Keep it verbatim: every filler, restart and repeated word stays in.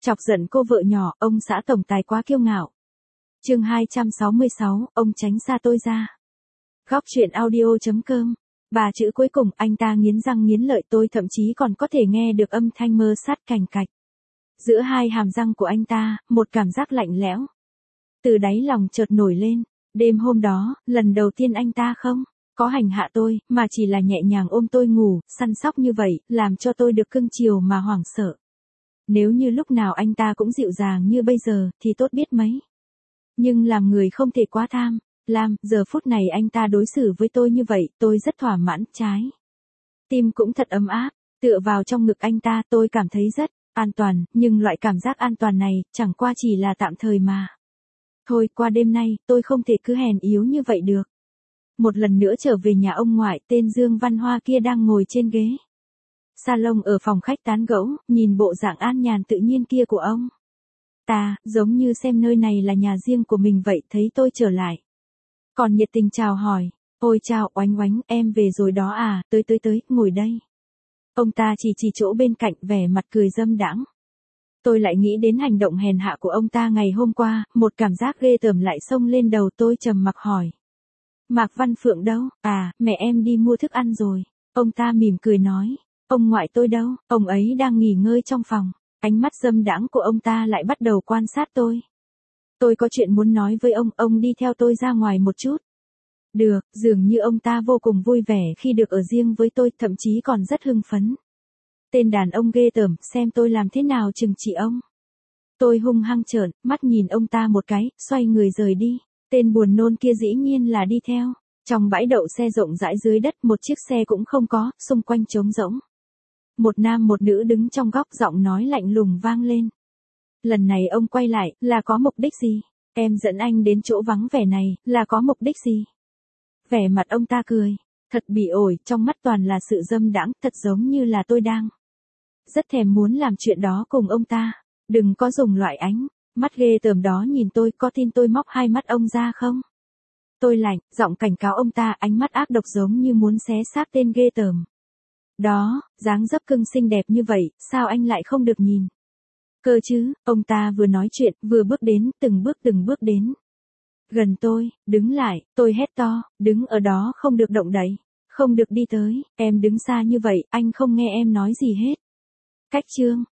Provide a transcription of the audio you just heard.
Chọc giận cô vợ nhỏ, ông xã tổng tài quá kiêu ngạo. Chương hai trăm sáu mươi sáu, ông tránh xa tôi ra. Góc truyện audio chấm com. Ba chữ cuối cùng, anh ta nghiến răng nghiến lợi, tôi thậm chí còn có thể nghe được âm thanh mơ sát cành cạch. Giữa hai hàm răng của anh ta, một cảm giác lạnh lẽo. Từ đáy lòng chợt nổi lên, đêm hôm đó, lần đầu tiên anh ta không có hành hạ tôi, mà chỉ là nhẹ nhàng ôm tôi ngủ, săn sóc như vậy, làm cho tôi được cưng chiều mà hoảng sợ. Nếu như lúc nào anh ta cũng dịu dàng như bây giờ, thì tốt biết mấy. Nhưng làm người không thể quá tham, lam, giờ phút này anh ta đối xử với tôi như vậy, tôi rất thỏa mãn, trái. Tim cũng thật ấm áp, tựa vào trong ngực anh ta, tôi cảm thấy rất an toàn, nhưng loại cảm giác an toàn này, chẳng qua chỉ là tạm thời mà. Thôi, qua đêm nay, tôi không thể cứ hèn yếu như vậy được. Một lần nữa trở về nhà ông ngoại, tên Dương Văn Hoa kia đang ngồi trên ghế salon ở phòng khách tán gẫu, nhìn bộ dạng an nhàn tự nhiên kia của ông ta, giống như xem nơi này là nhà riêng của mình vậy. Thấy tôi trở lại, còn nhiệt tình chào hỏi, ôi chào Oánh Oánh, em về rồi đó à, tới tới tới, ngồi đây. Ông ta chỉ chỉ chỗ bên cạnh, vẻ mặt cười dâm đãng. Tôi lại nghĩ đến hành động hèn hạ của ông ta ngày hôm qua, một cảm giác ghê tởm lại xông lên đầu. Tôi trầm mặc hỏi, Mạc Văn Phượng đâu? À, mẹ em đi mua thức ăn rồi. Ông ta mỉm cười nói, ông ngoại tôi đâu? Ông ấy đang nghỉ ngơi trong phòng. Ánh mắt dâm đãng của ông ta lại bắt đầu quan sát tôi. Tôi có chuyện muốn nói với ông, ông đi theo tôi ra ngoài một chút. Được, dường như ông ta vô cùng vui vẻ khi được ở riêng với tôi, thậm chí còn rất hưng phấn. Tên đàn ông ghê tởm, xem tôi làm thế nào trừng trị ông. Tôi hung hăng trợn mắt nhìn ông ta một cái, xoay người rời đi. Tên buồn nôn kia dĩ nhiên là đi theo. Trong bãi đậu xe rộng rãi dưới đất, một chiếc xe cũng không có, xung quanh trống rỗng. Một nam một nữ đứng trong góc, giọng nói lạnh lùng vang lên. Lần này ông quay lại, là có mục đích gì? Em dẫn anh đến chỗ vắng vẻ này, là có mục đích gì? Vẻ mặt ông ta cười, thật bỉ ổi, trong mắt toàn là sự dâm đãng, thật giống như là tôi đang rất thèm muốn làm chuyện đó cùng ông ta. Đừng có dùng loại ánh mắt ghê tởm đó nhìn tôi, có tin tôi móc hai mắt ông ra không? Tôi lạnh, giọng cảnh cáo ông ta, ánh mắt ác độc giống như muốn xé xác tên ghê tởm đó. Dáng dấp cưng xinh đẹp như vậy, sao anh lại không được nhìn cơ chứ? Ông ta vừa nói chuyện, vừa bước đến, từng bước từng bước đến gần tôi. Đứng lại, tôi hét to, đứng ở đó, không được động đậy, không được đi tới, em đứng xa như vậy, anh không nghe em nói gì hết. Cách chương